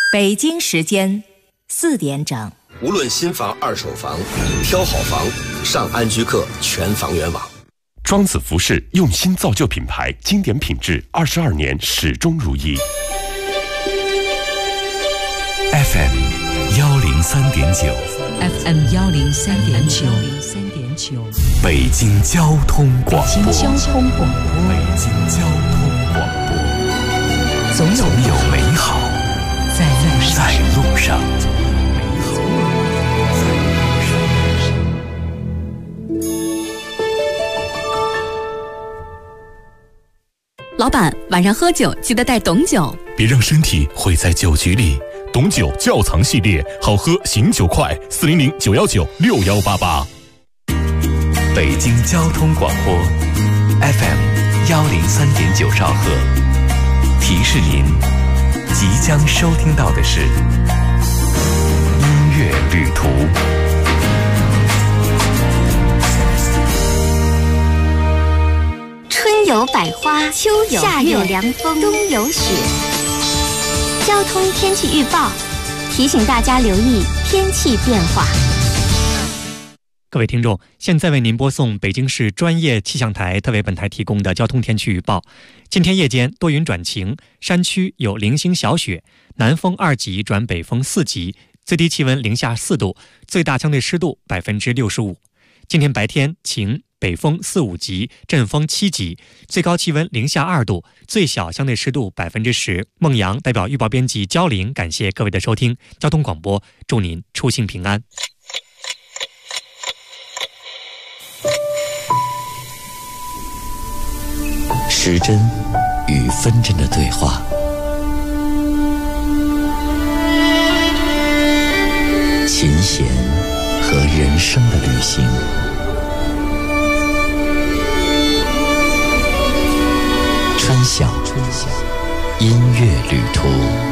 北京时间4点整。 无论新房、二手房，挑好房，上安居客全房源网。 庄子服饰用心造就品牌，经典品质，22年始终如一。 FM 103.9 FM 103.9 北京交通广播。 北京交通广播。 北京交通广播。总有美好在路上。 老板，晚上喝酒记得带董酒， 别让身体毁在酒局里。董酒窖藏系列，好喝醒酒快，400-919-6188。北京交通广播 FM 103.9兆赫，提示您即将收听到的是音乐旅途。 春有百花，秋有夏有凉风，冬有雪。交通天气预报提醒大家留意天气变化。 各位听众，现在为您播送北京市专业气象台特为本台提供的交通天气预报。今天夜间多云转晴，山区有零星小雪，南风2级转北风4级，最低气温零下4度，最大相对湿度65%。今天白天晴，北风4、5级，阵风7级，最高气温零下2度，最小相对湿度10%。孟阳代表预报编辑焦玲，感谢各位的收听。交通广播，祝您出行平安。 时针与分针的对话，琴弦和人生的旅行。春晓音乐旅途。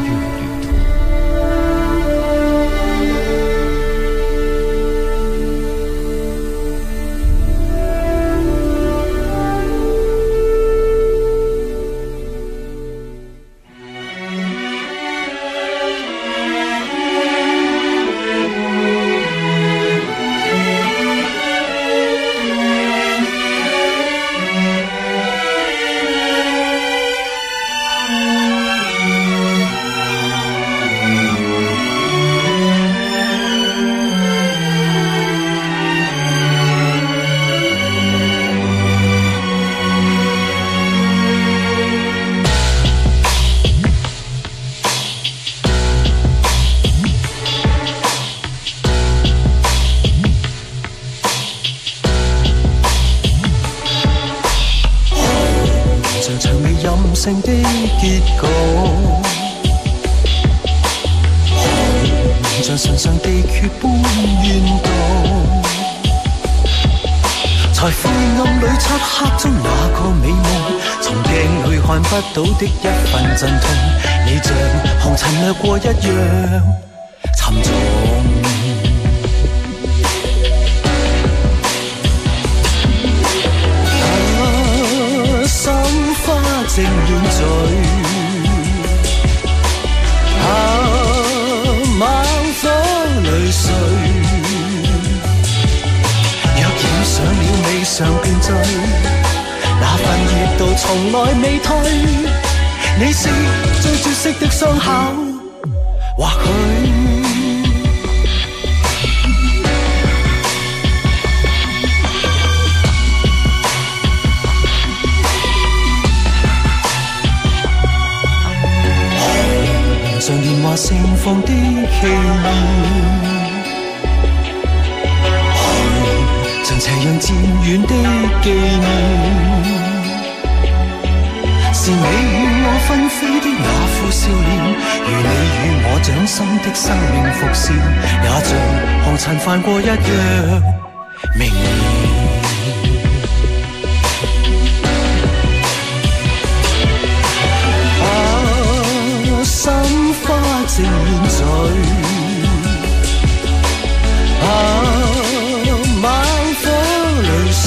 的結局，像神上地缺般怨毒，在灰暗裏漆黑中那個美夢，從鏡裏看不到的一份陣痛，你像紅塵掠過一樣沉重。正亂醉，猛火淚水，若染上了未嘗便醉，那份熱度從來未退，你是最絕色的傷口，或許像年華盛放的氣焰，像斜陽漸遠的紀念，是你與我紛飛的那副笑臉，如你與我掌心的生命伏線，也像紅塵泛過一樣明豔。正亂醉，猛火淚水，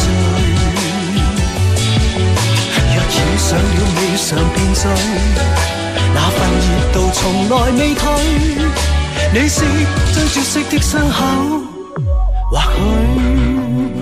若染上了未嘗便醉，那份熱度從從來未退，你是最絕色的傷口，或許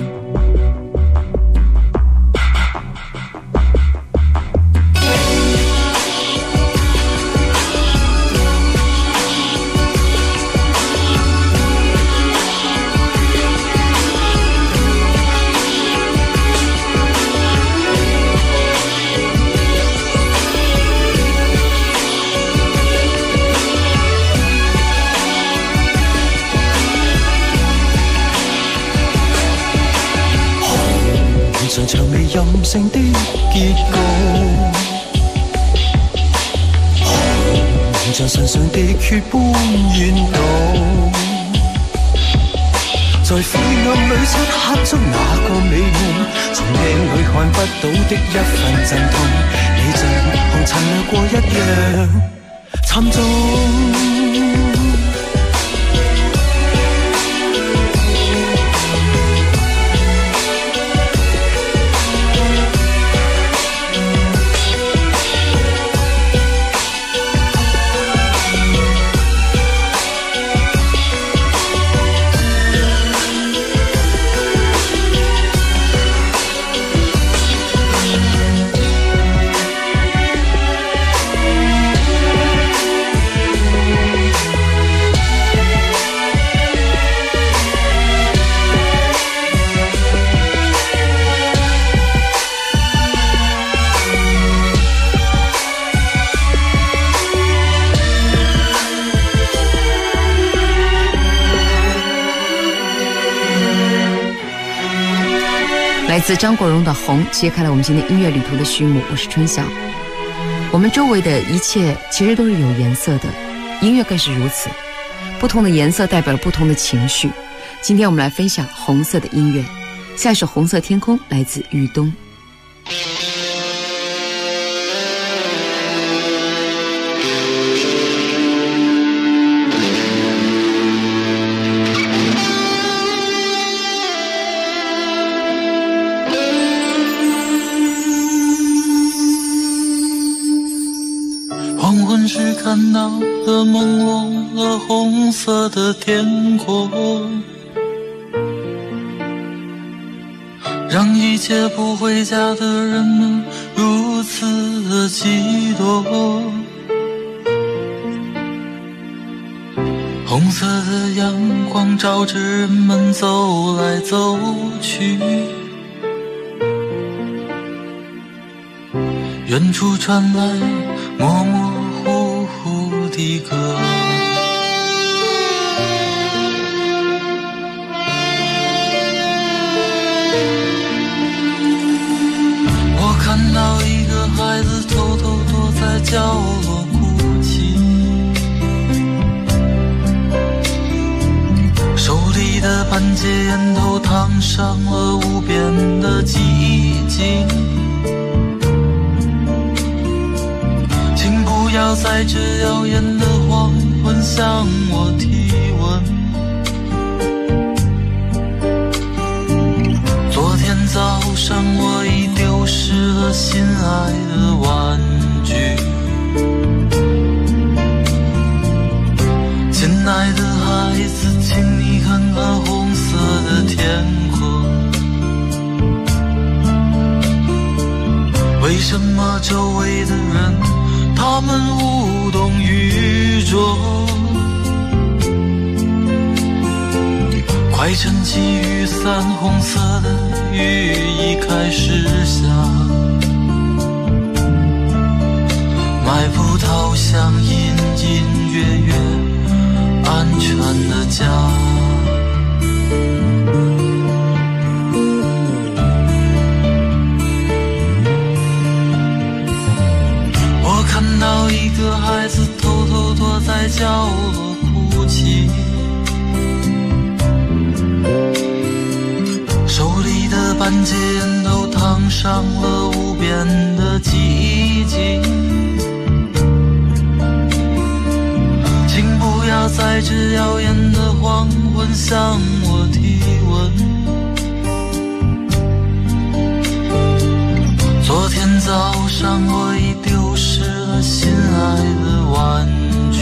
像場未任性的結局，紅像唇上的血般怨毒，在灰暗裏漆黑中那個美夢，從鏡裏看不到的一份陣痛，你像紅塵掠過一樣沉重。 来自张国荣的《红》揭开了我们今天音乐旅途的序幕。我是春晓。我们周围的一切其实都是有颜色的，音乐更是如此。不同的颜色代表了不同的情绪。今天我们来分享红色的音乐。下一首《红色天空》来自雨东。 黄昏时看到了朦胧了红色的天空，让一切不回家的人们如此的激动。红色的阳光照着人们走来走去，远处传来模模糊糊的歌，我看到一个孩子偷偷躲在角落哭泣，手里的半截烟头烫伤了无边的寂静。不要在这耀眼的黄昏向我提问。昨天早上我已丢失了心爱的玩具，亲爱的孩子，请你看看红色的天空，为什么周围的人他们无动于衷？快撑起雨伞，红色的雨已开始下，迈步逃向隐隐约约安全的家。看到一个孩子偷偷躲在角落哭泣，手里的半截烟头烫伤了无边的寂静。请不要在这耀眼的黄昏向我提问。昨天早上我已丢失了心爱的玩具，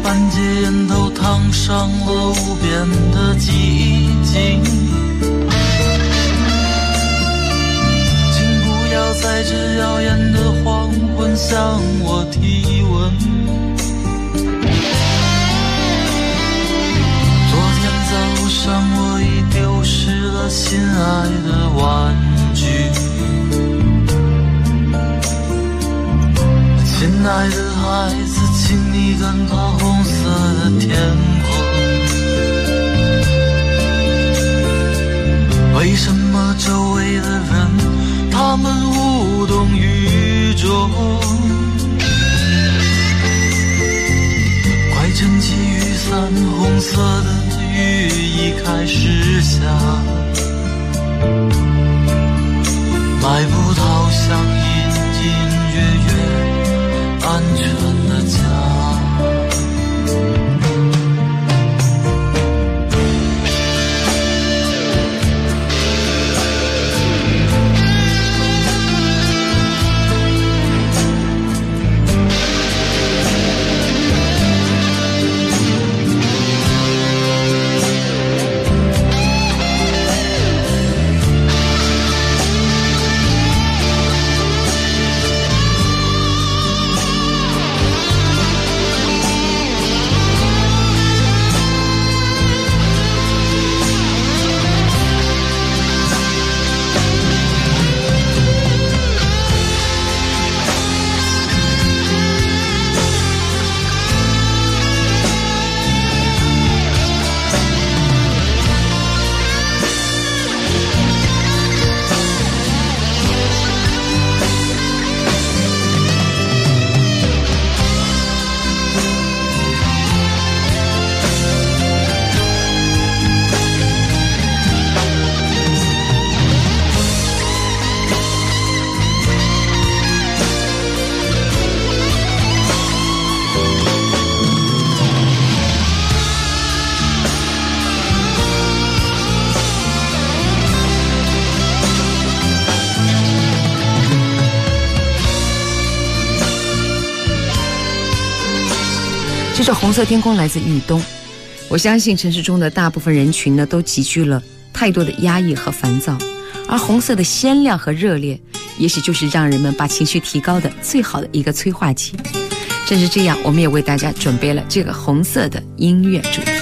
半截烟头烫伤了无边的寂静，请不要在这耀眼的黄昏向我提问。昨天早上我已丢失了心爱的玩具，亲爱的孩子，请你看它红色的天空。为什么周围的人他们无动于衷？快撑起雨伞，红色的雨已开始下，迈步逃向隐隐约约安全的家。 这首红色天空来自豫东。我相信城市中的大部分人群呢，都集聚了太多的压抑和烦躁，而红色的鲜亮和热烈，也许就是让人们把情绪提高的最好的一个催化剂。正是这样，我们也为大家准备了这个红色的音乐主题。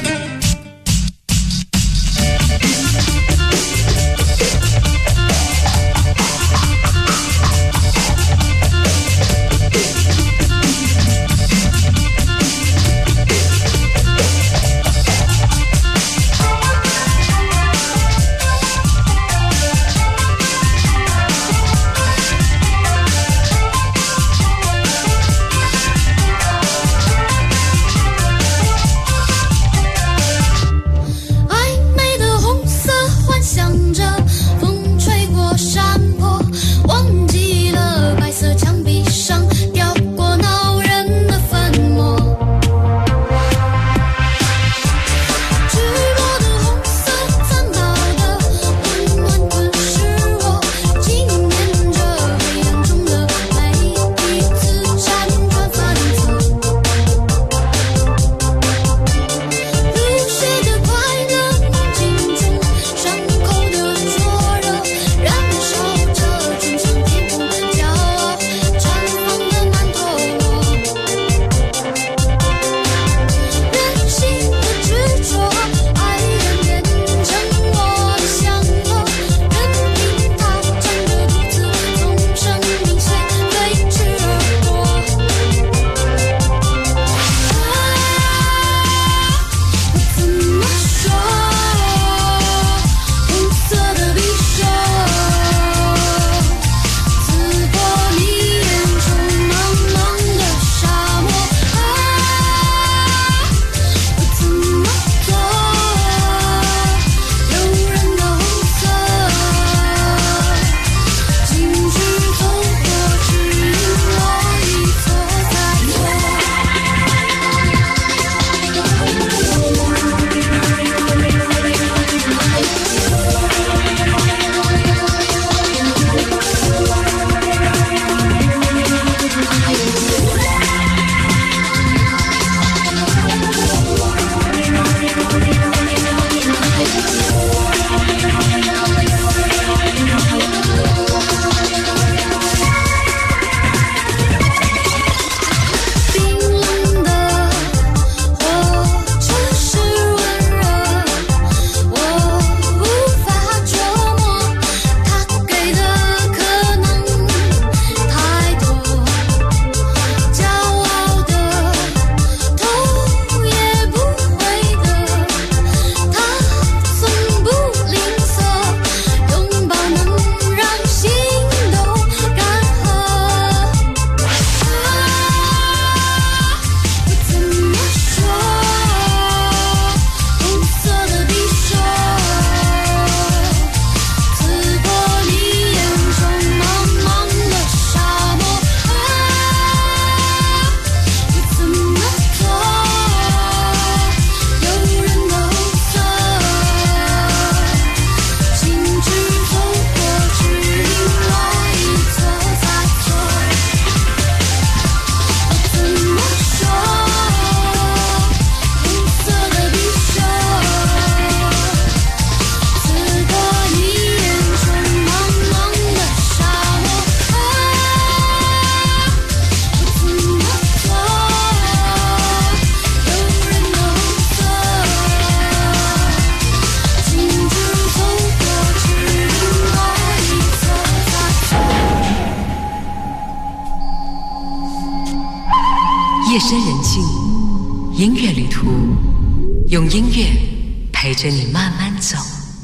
夜深人静，音乐旅途，用音乐陪着你慢慢走。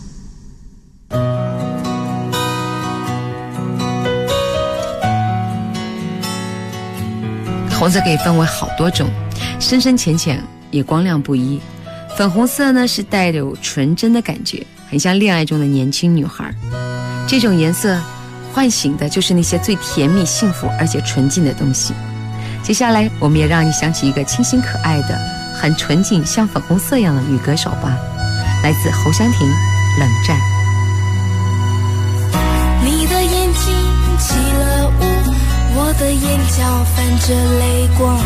红色可以分为好多种，深深浅浅，也光亮不一。粉红色呢是带有纯真的感觉，很像恋爱中的年轻女孩。这种颜色唤醒的就是那些最甜蜜、幸福而且纯净的东西。接下来我们也让你想起一个清新可爱的、很纯净像粉红色一样的女歌手吧，来自侯湘婷，《冷战》。 你的眼睛起了雾，我的眼角泛着泪光，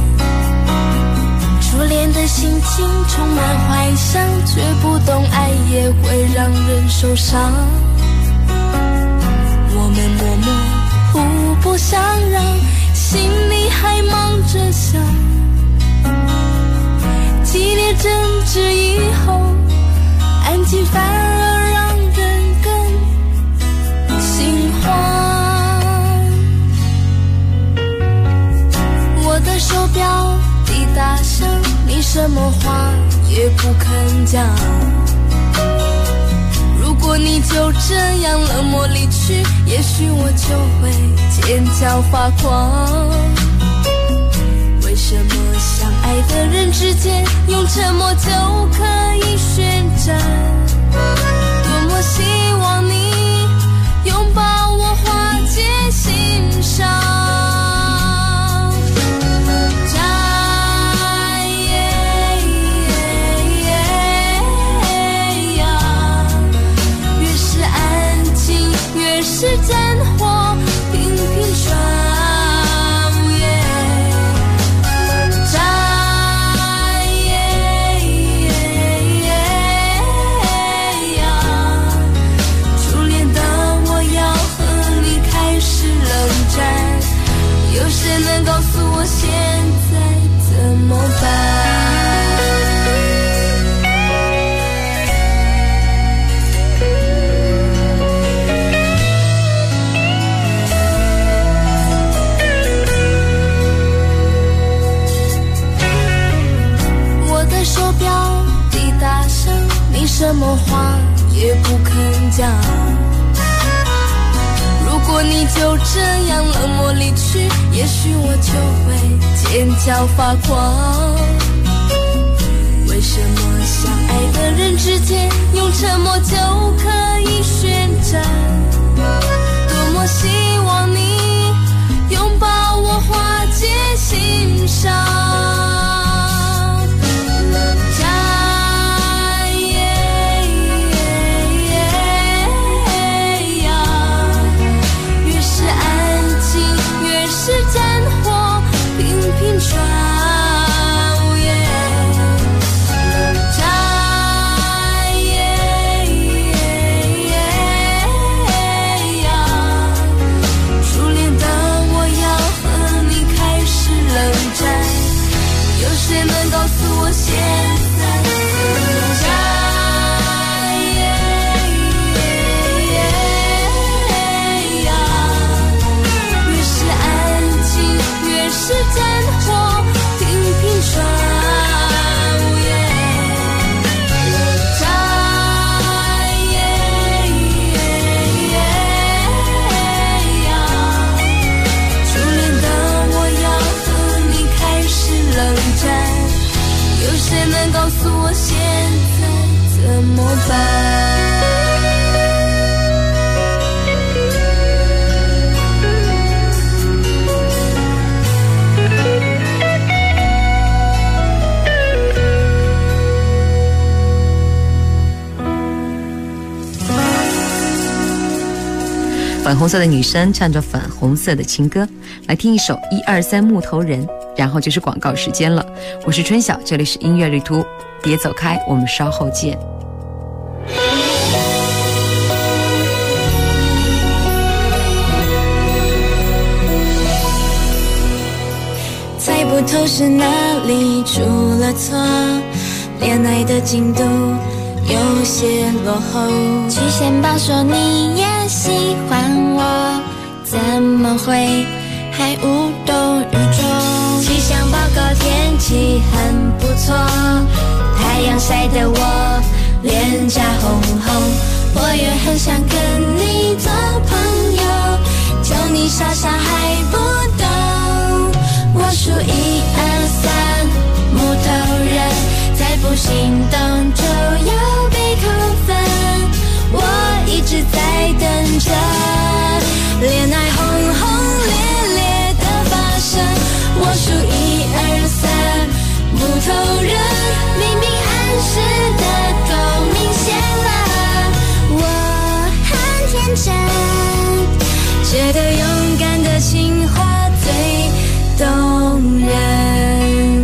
初恋的心情充满幻想，却不懂爱也会让人受伤。我们默默互不相让，心里还忙着想，激烈争执以后，安静反而让人更心慌。我的手表滴答声，你什么话也不肯讲。如果你就这样冷漠离去，也许我就会尖叫发狂。为什么相爱的人之间用沉默就可以宣战？多么希望你拥抱我，化解心伤。是战火频频传，初恋的我要和你开始冷战，有谁能告诉我现在怎么办？手表滴答声，你什么话也不肯讲。如果你就这样冷漠离去，也许我就会尖叫发狂。为什么相爱的人之间用沉默就可以宣战？多么希望你拥抱我，化解心伤。是战火频频传，初恋的我要和你开始冷战，有谁能告诉我现在怎么办？是战火频频传，初恋的我要和你开始冷战，有谁能告诉我现在怎么办？ 粉红色的女生唱着粉红色的情歌，来听一首123木头人，然后就是广告时间了。我是春晓，这里是音乐旅途，别走开，我们稍后见。 猜不透是哪里出了错，恋爱的进度有些落后，曲线报说你也喜欢我，怎么会还无动于衷？ 气象报告天气很不错，太阳晒得我脸颊红红，我也很想跟你做朋友，就你傻傻还不懂。我数1、2、3，木头人再不行动就要被扣分，我一直在等着恋爱轰轰烈烈的发生。我数1、2、3，木头人明明暗示的够明显了，我很天真，觉得勇敢的情话最动人。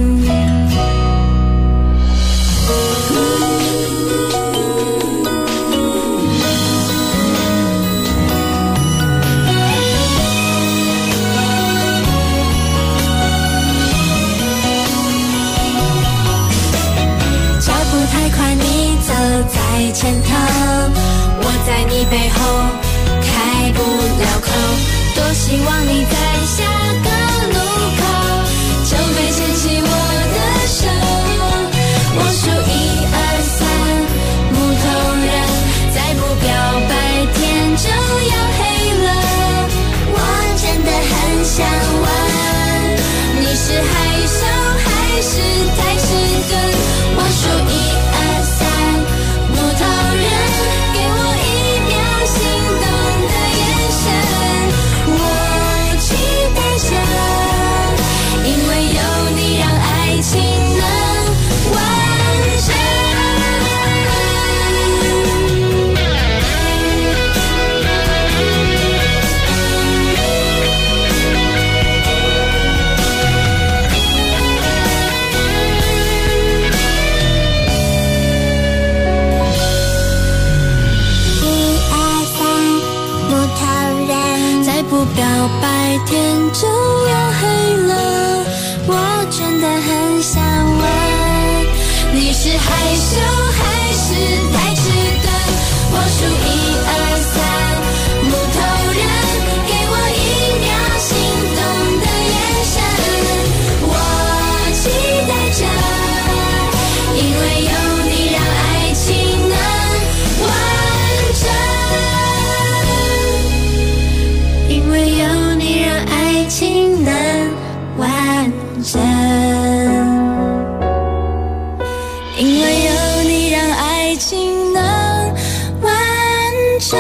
在前头，我在你背后开不了口，多希望你在下个路口就会牵起我的手。我数1、2、3，木头人再不表白天就要黑了，我真的很想问，你是害羞还是太迟钝？我数1、2、3，木头人给我一秒心动的眼神，我期待着，因为有你让爱情能完整。不表白天就要黑了，我真的很想问，你是害羞还是太迟钝？我数1、2、3，木头人给我一秒心动的眼神，我期待着，因为有你让爱情能完整。因为有你让爱情能完整，因为有你让爱情能完整。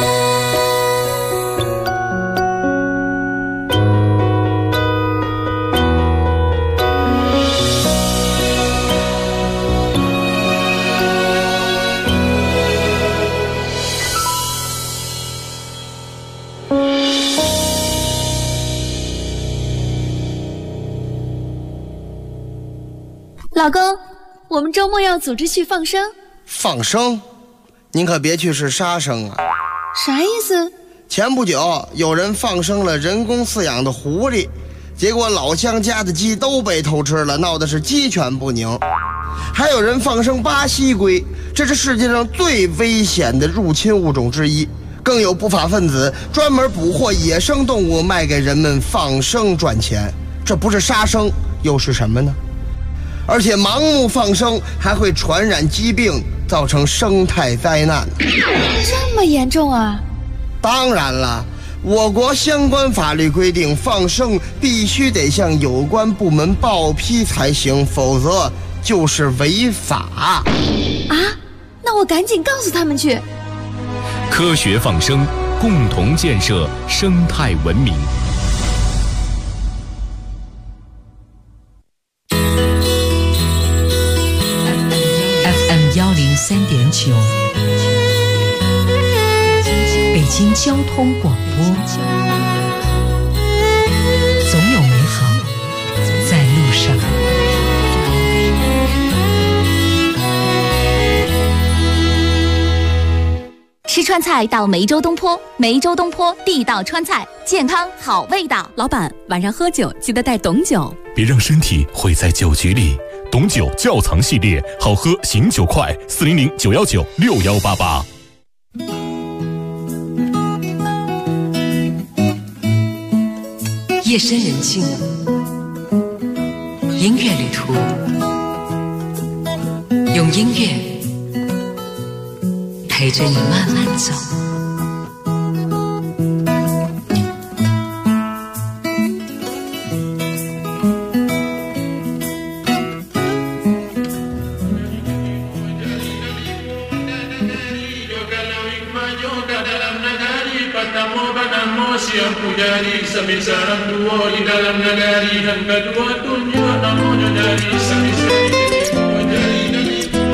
老公，我们周末要组织去放生。 放生？您可别去是杀生啊！ 啥意思？ 前不久有人放生了人工饲养的狐狸，结果老乡家的鸡都被偷吃了，闹得是鸡犬不宁。还有人放生巴西龟，这是世界上最危险的入侵物种之一。更有不法分子专门捕获野生动物卖给人们放生赚钱，这不是杀生又是什么呢？而且盲目放生还会传染疾病，造成生态灾难。 这么严重啊？ 当然了，我国相关法律规定，放生必须得向有关部门报批才行，否则就是违法。 啊？那我赶紧告诉他们去。 科学放生，共同建设生态文明。 FM103.9，北京交通广播，总有美好在路上。 吃川菜到梅州东坡，梅州东坡地道川菜，健康好味道。老板，晚上喝酒记得带董酒， 别让身体毁在酒局里。董酒窖藏系列，好喝醒酒快，400-919-6188。 夜深人静， 音乐旅途，用音乐陪着你慢慢走。 Siang pujari sambil sarang dua di dalam nagari dan kedua tunjuk namanya dari sambil pujari dari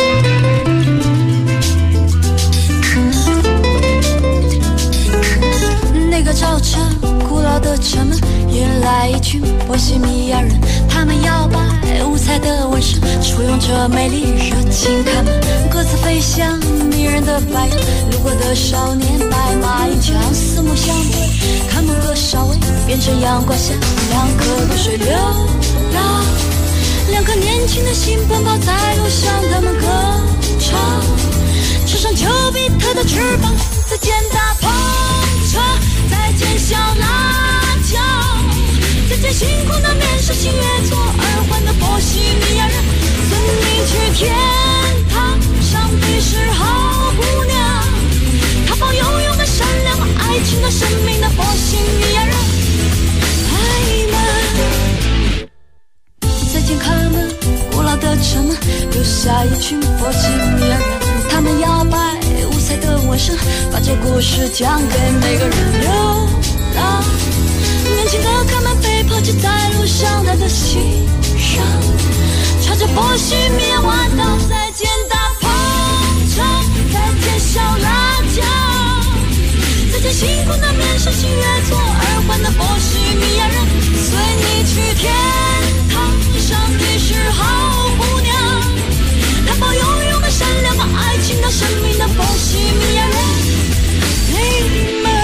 那个早晨，古老的城门迎来一群波西米亚人，他们摇摆五彩的纹身，簇拥着美丽热情，他们各自飞向迷人的白杨，路过的少年白马银枪，四目相对，看不个稍微变成阳光下两颗露水流浪，两颗年轻的心奔跑在路上，他们歌唱，吃上丘比特的翅膀，再见大篷车，再见小辣椒，再见辛苦的面试新月做耳环的波西米亚人，送你去天堂，上帝是好姑娘，她抱拥有的善良和爱情和生命的波西米亚人，爱们，再见卡门，古老的城门留下一群波西米亚人，他们摇摆五彩的纹身，把这故事讲给每个人。流浪，年轻的卡门被抛弃在路上，他的心上插着波西米亚花刀，再见大篷车，再见小辣椒，再见辛苦的面试新月做耳环的波西米亚人，随你去天堂，上帝是好姑娘，她抱拥有个善良和爱情的生命的波西米亚人，你们。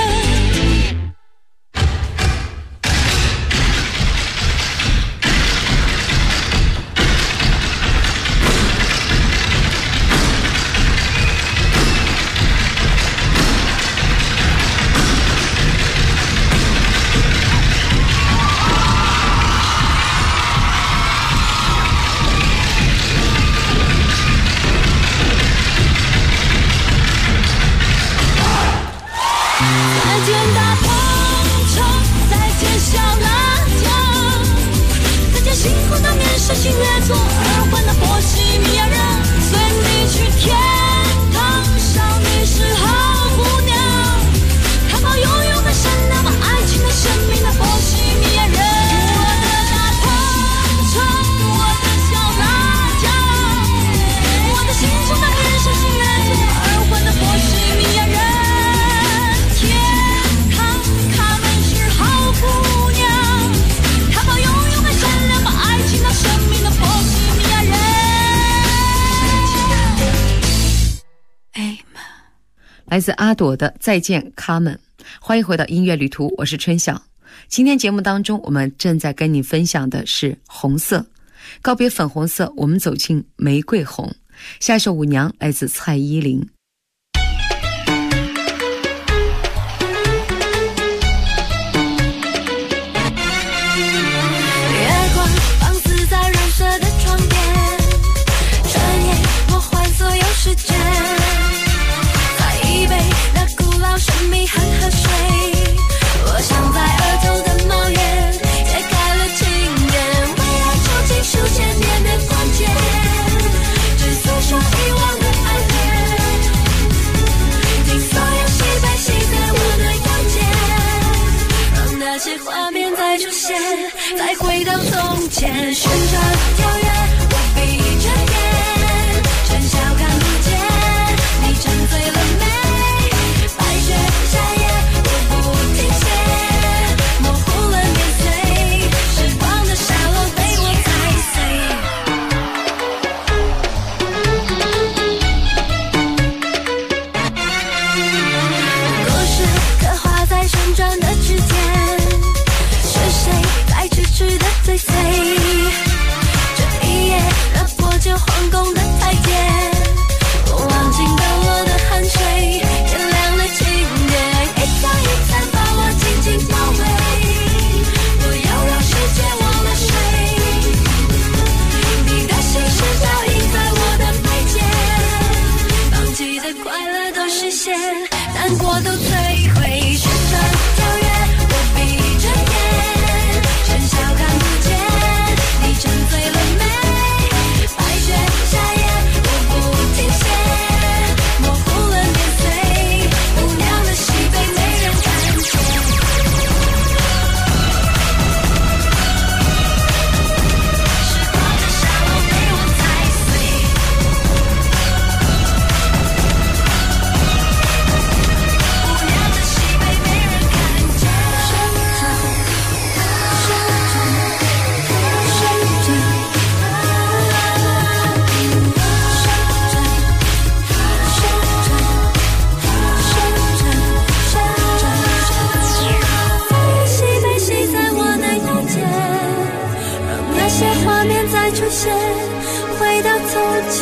新月做耳环的波西米亚人，随你去天堂，上帝是好姑娘，她抱拥有个善良和爱情的生命的波西米亚人，我的大篷车，我的小辣椒，我的心中的面上新月做耳环的波西米亚人，天堂他们是好姑娘，她抱拥有个善良和爱情的生命的波西米亚人。 来自阿朵的再见卡门，欢迎回到音乐旅途，我是春晓。今天节目当中我们正在跟你分享的是红色，告别粉红色，我们走进玫瑰红。下一首舞娘来自蔡依林。 时间，再一杯那古老神秘恒河水，我想在儿童的猫眼揭开了情缘，为爱走进数千年的关键，只诉说遗忘的爱恋，听所有喜悲喜在我的腰间，让那些画面再出现，再回到从前，旋转跳跃，我闭着眼，趁小看不见，你沉醉了没？白雪夏夜，我不停歇，模糊了年岁，时光的沙漏被我踩碎。故事刻画在旋转的指尖，是谁在痴痴的追随？这一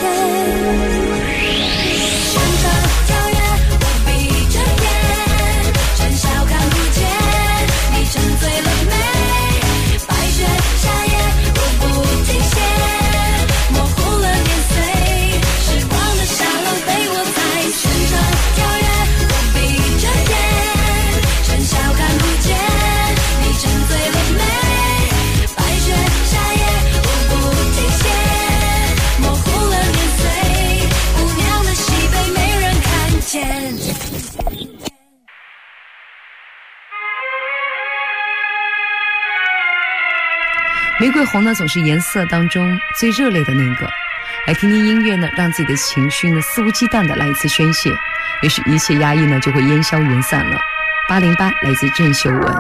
玫瑰红呢，总是颜色当中最热烈的那个。来听听音乐呢，让自己的情绪呢肆无忌惮的来一次宣泄，也许一切压抑呢就会烟消云散了。808来自郑秀文。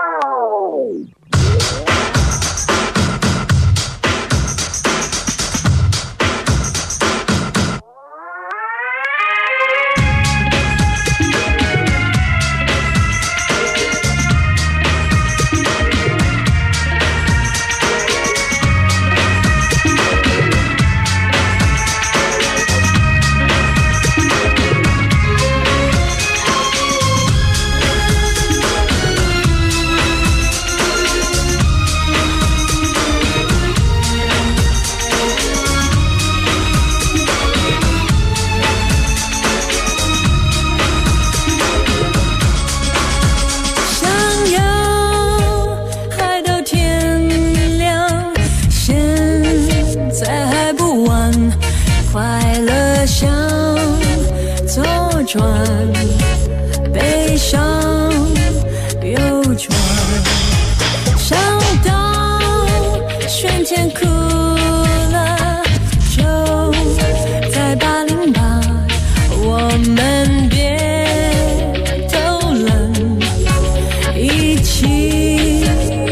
悲伤又转，想到瞬间哭了，就在808，我们别偷懒，一起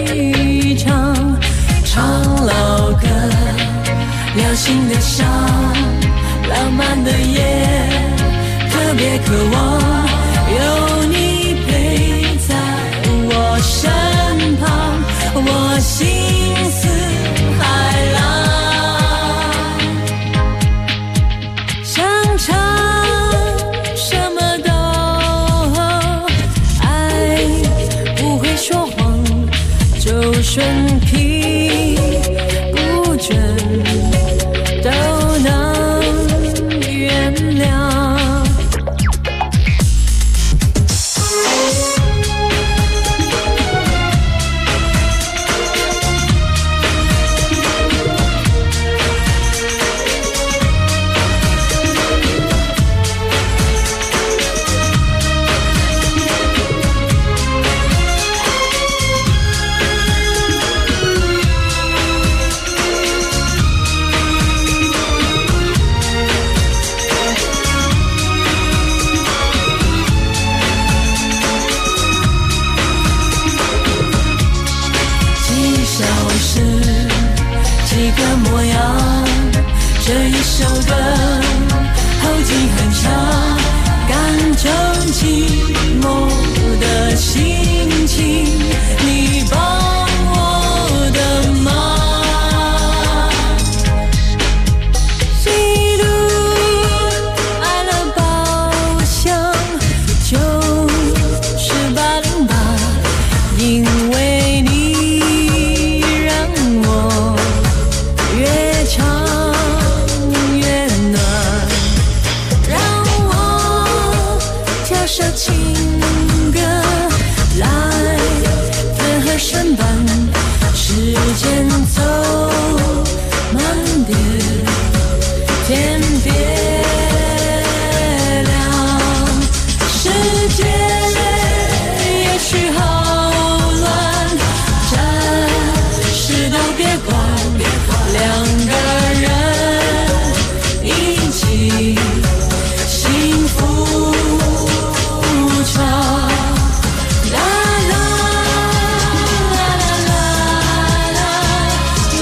唱老歌，聊心的伤，浪漫的夜，特别渴望有你陪在我身旁，我心似海浪，想唱什么都好，爱不会说谎，就顺皮不准都能原谅。这一首歌后劲很强，感受寂寞的心情，你帮我的忙，记录爱的宝箱，就是808，因为你让我越唱首情歌来分合声伴，时间走慢点，天别亮，世界也许好乱，暂时都别管，两个人一起幸福啦啦啦啦啦啦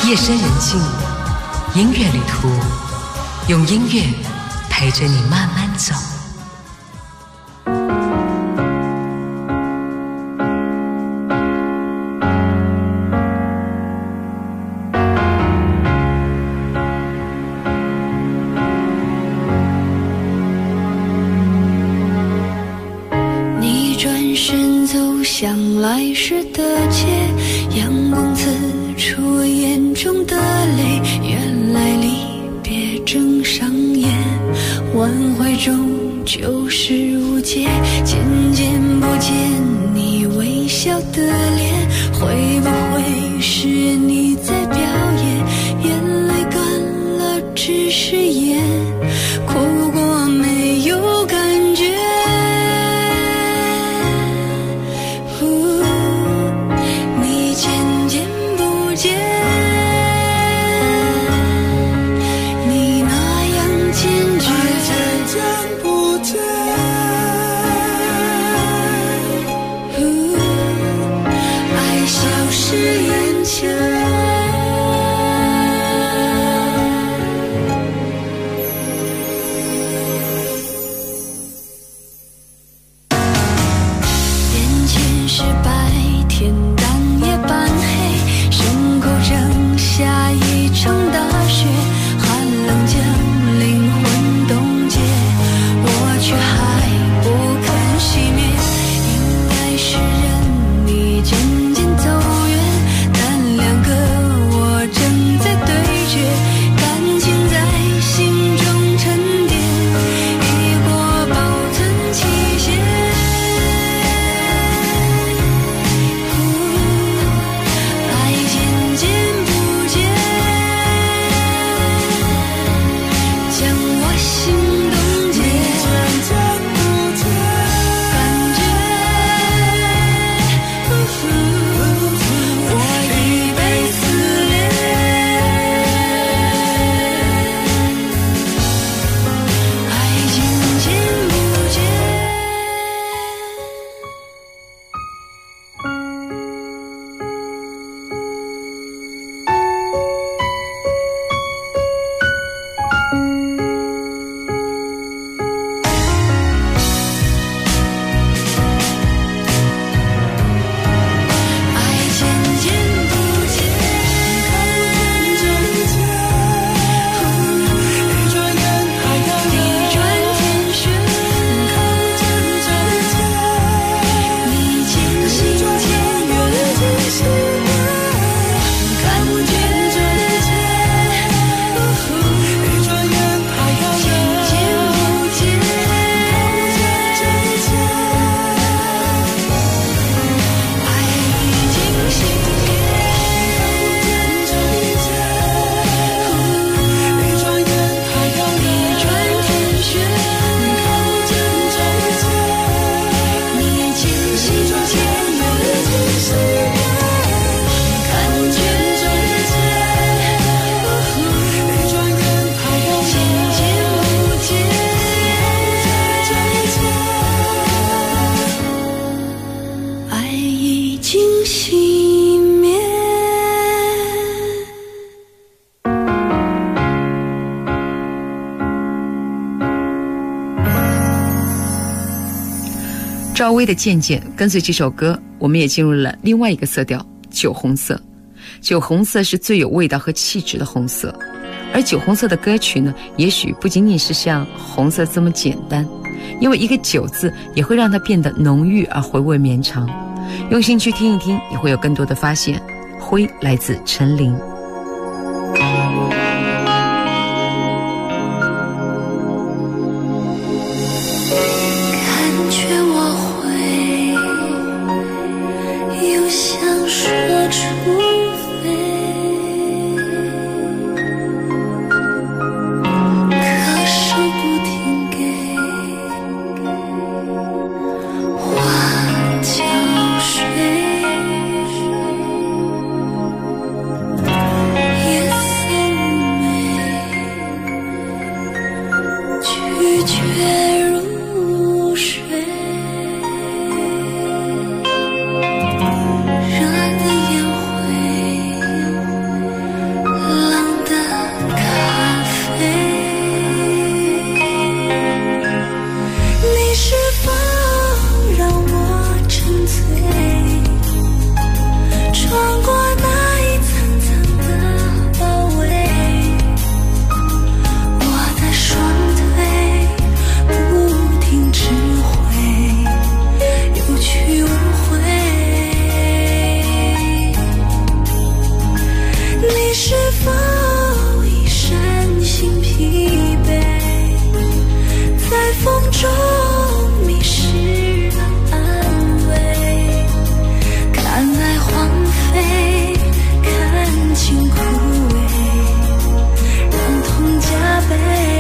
夜深人静，音乐旅途，用音乐陪着你慢慢走。 你转身走向来时的街，阳光刺出眼中的泪，原来离别正上演，挽回终究是无解，渐渐不见你微笑的脸，会不会是你在表演？眼泪干了只是眼，哭过没有感觉。你渐渐不见，你那样坚决，渐渐不见。爱消失眼前。眼前是白天，当夜半黑，身后正下一场大雪，寒冷将灵魂冻结，我却还不肯熄灭。应该是任你渐渐走远，但两个我正在对决，感情在心中沉淀，已过保存期限。爱渐渐不见，将我心冻结，感觉我已被撕裂。爱渐渐不见。爱渐渐不见，看见就见，一转眼太遥远，一转天旋，看见就见，你渐行渐远，看见就见，一转眼太遥远，渐不见，看见就见。爱已经熄灭，看见就见，一转眼太遥远，一转天旋，看见就见，你渐行渐远，看见就见，一转眼太遥远，渐渐不见，爱已经熄灭。 赵薇的《渐渐》，跟随这首歌，我们也进入了另外一个色调——酒红色。酒红色是最有味道和气质的红色，而酒红色的歌曲呢，也许不仅仅是像红色这么简单，因为一个“酒”字也会让它变得浓郁而回味绵长。用心去听一听，你会有更多的发现。灰来自陈琳。 感觉我会又想说除非，可手不停给花浇水。 是否已身心疲惫，在风中迷失了安慰，看爱荒废，看情枯萎，让痛加倍。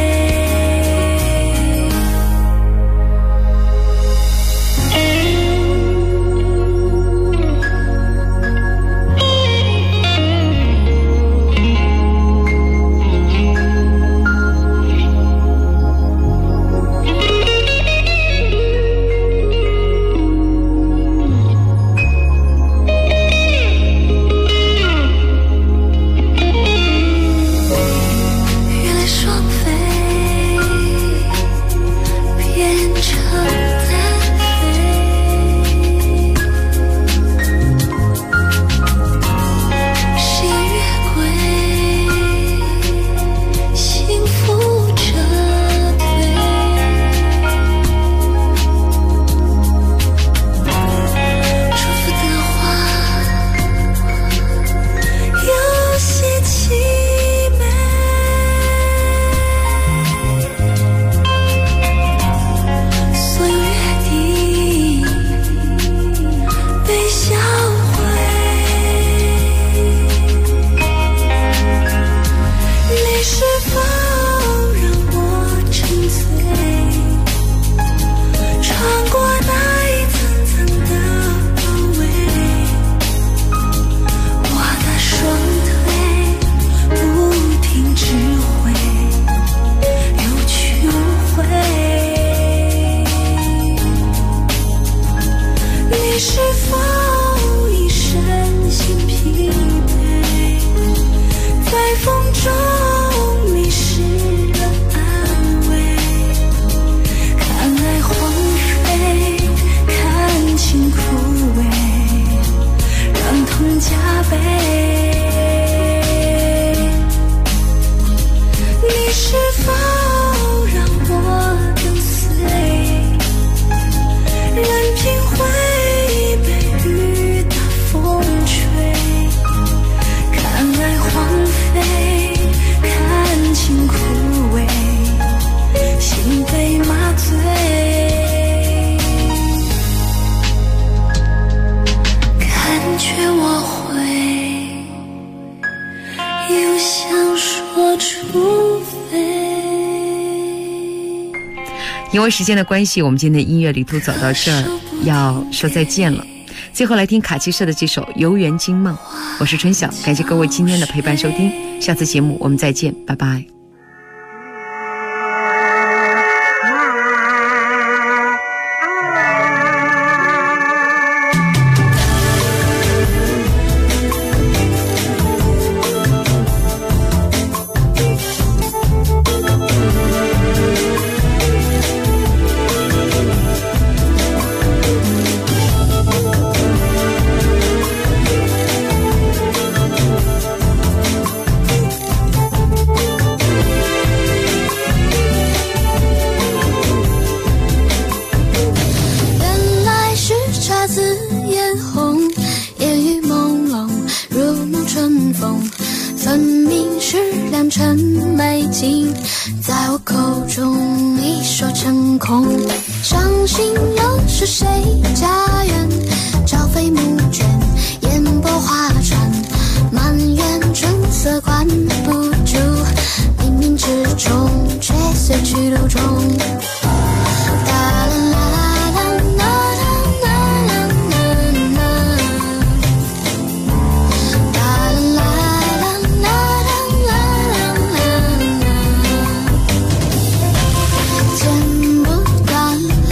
因为时间的关系，我们今天的音乐旅途走到这儿要说再见了。最后来听卡奇社的这首《游园惊梦》，我是春晓，感谢各位今天的陪伴收听，下次节目我们再见，拜拜。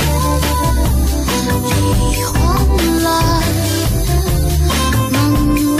梦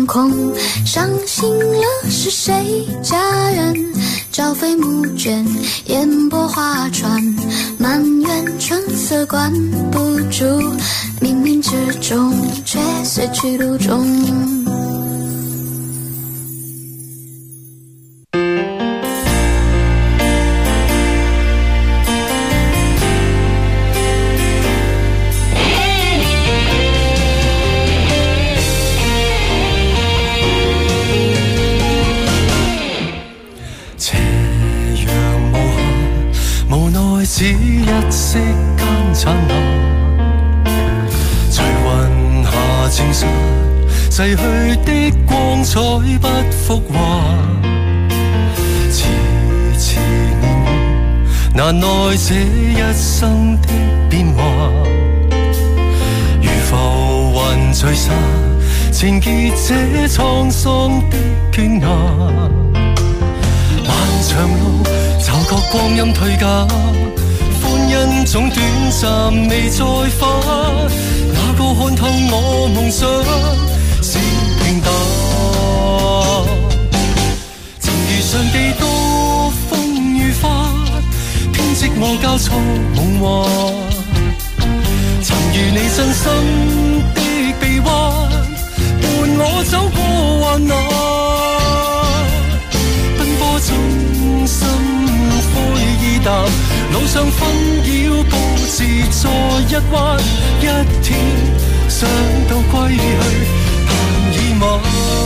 空，伤心了是谁？家人朝飞暮卷，烟波画船，埋怨春色关不住，冥冥之中却随去路中。 只一息間燦爛，隨雲下證實逝去的光彩不復還。遲遲年月，難耐這一生的變幻。如浮雲聚散，纏結這滄桑的倦顏。漫長路，驟覺光陰退減。因總短暫未再返，哪個看透我夢想是平淡？曾遇上幾多風雨花，編織我交錯夢幻。曾遇你真心的臂彎，伴我走過患難。奔波中心灰意淡，路上紛擾布置在一彎，一天想到歸去但已晚。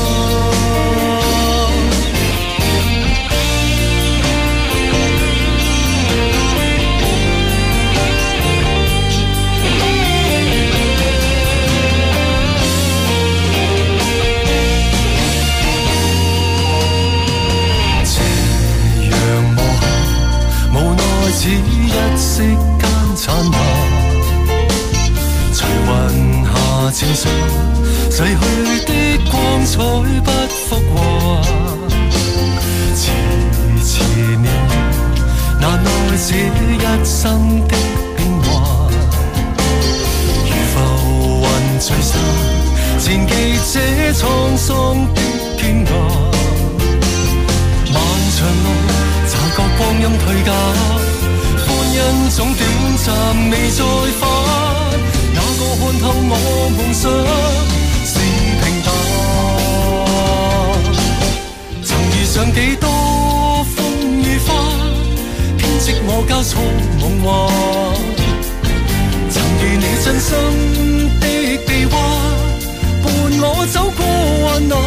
只一息間燦爛，隨雲下證實逝去的光彩不復還。遲遲年月，難耐這一生的變幻。如浮雲聚散，纏結這滄桑的倦顏。漫長路，驟覺光陰退減。因總短暫未再返，哪個看透我夢想是平淡？曾遇上幾多風雨花，編織我交錯夢幻。曾遇你真心的臂彎，伴我走過患難。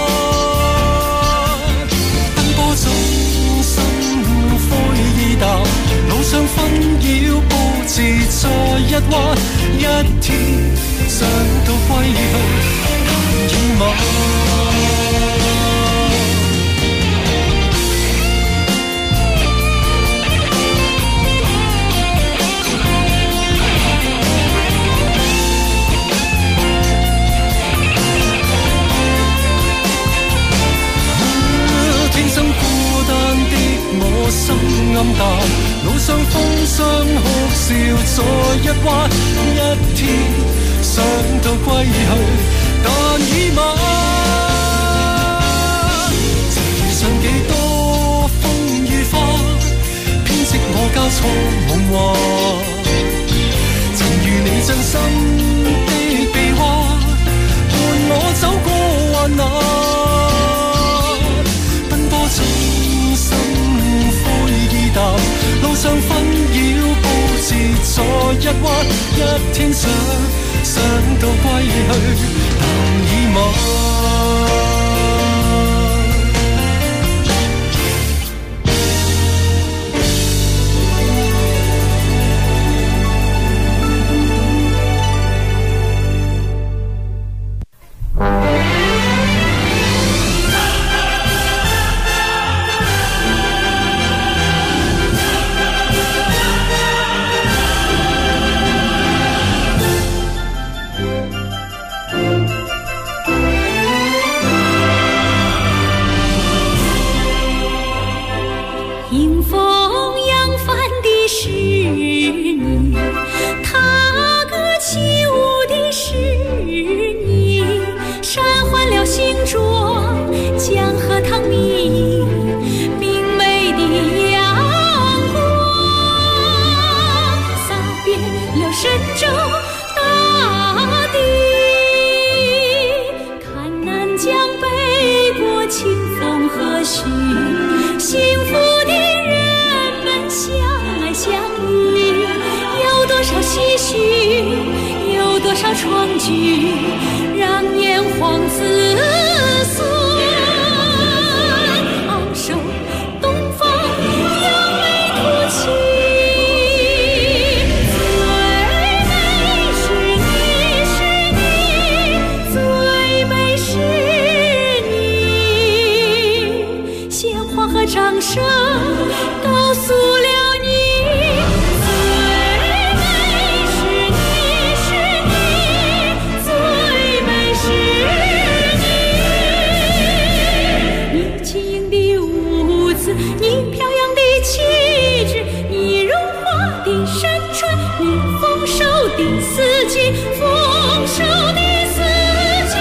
奔波中心灰意淡，路上紛擾布置在一彎，一天想到歸去但已晚。天生孤單的我心暗淡，路上風霜哭笑在一彎，一天想到歸去但已晚。曾遇上幾多風雨花，編織我交錯夢幻。曾遇你真心的臂彎，伴我走過患難。奔波中心灰意淡，路上紛擾布置在一彎，一天想到歸去但已晚。 星浊创举，让炎黄子孙昂首东方，扬眉吐气。掌声告诉了你，最美是你，是你，最美是你。你轻盈的舞姿，你飘扬的气质，你荣华的山川，你丰收的四季，丰收的四季。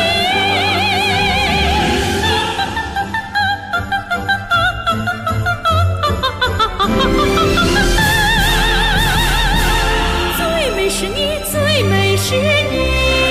最美是你，最美是你。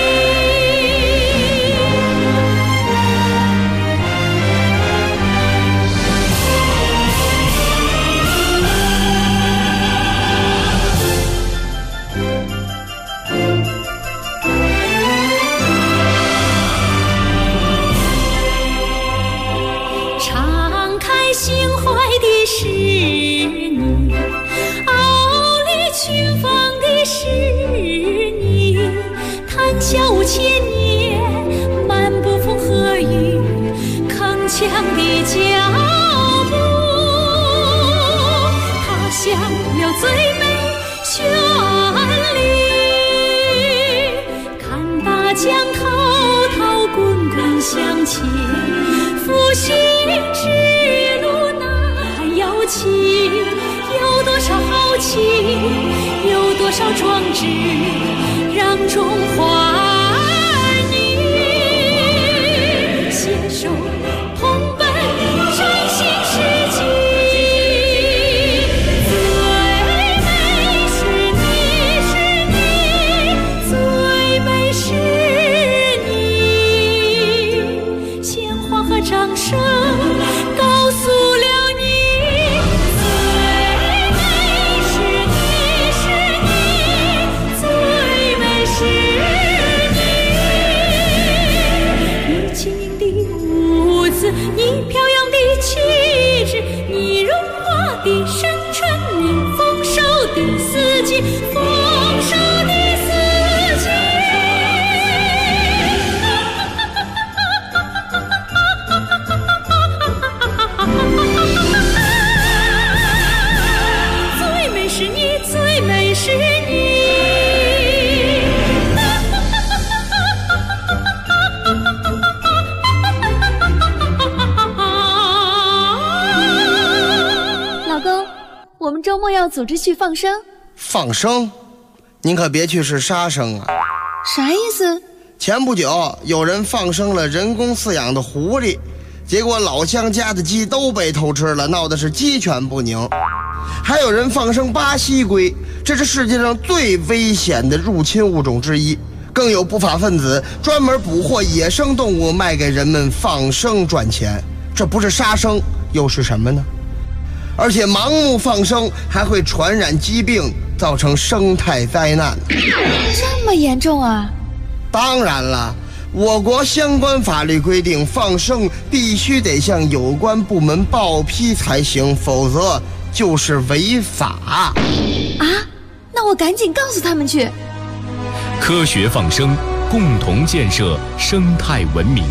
敞开心怀的是你，傲立群芳的是你，谈笑千年，漫步风和雨，铿锵的脚步，踏响了最美旋律，看大江滔滔滚滚向前，复兴之路难遥期，有多少豪情，有多少壮志，让中华儿女携手同奔崭新世纪。最美是你，是你，最美是你，鲜花和掌声告诉了你。你飘扬的气质，你荣华的山川，你丰收的四季，丰收的四季。最美是你，最美是你。 我们周末要组织去放生。 放生？您可别去是杀生啊！ 啥意思？ 前不久有人放生了人工饲养的狐狸，结果老乡家的鸡都被偷吃了，闹得是鸡犬不宁。还有人放生巴西龟，这是世界上最危险的入侵物种之一。更有不法分子专门捕获野生动物卖给人们放生赚钱，这不是杀生又是什么呢？而且盲目放生还会传染疾病，造成生态灾难。 这么严重啊？ 当然了，我国相关法律规定，放生必须得向有关部门报批才行，否则就是违法。 啊？那我赶紧告诉他们去。 科学放生，共同建设生态文明。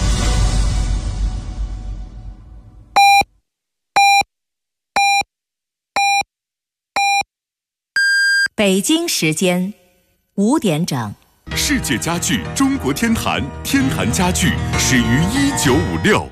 北京时间5点整。 世界家具中国天坛，天坛家具始于1956。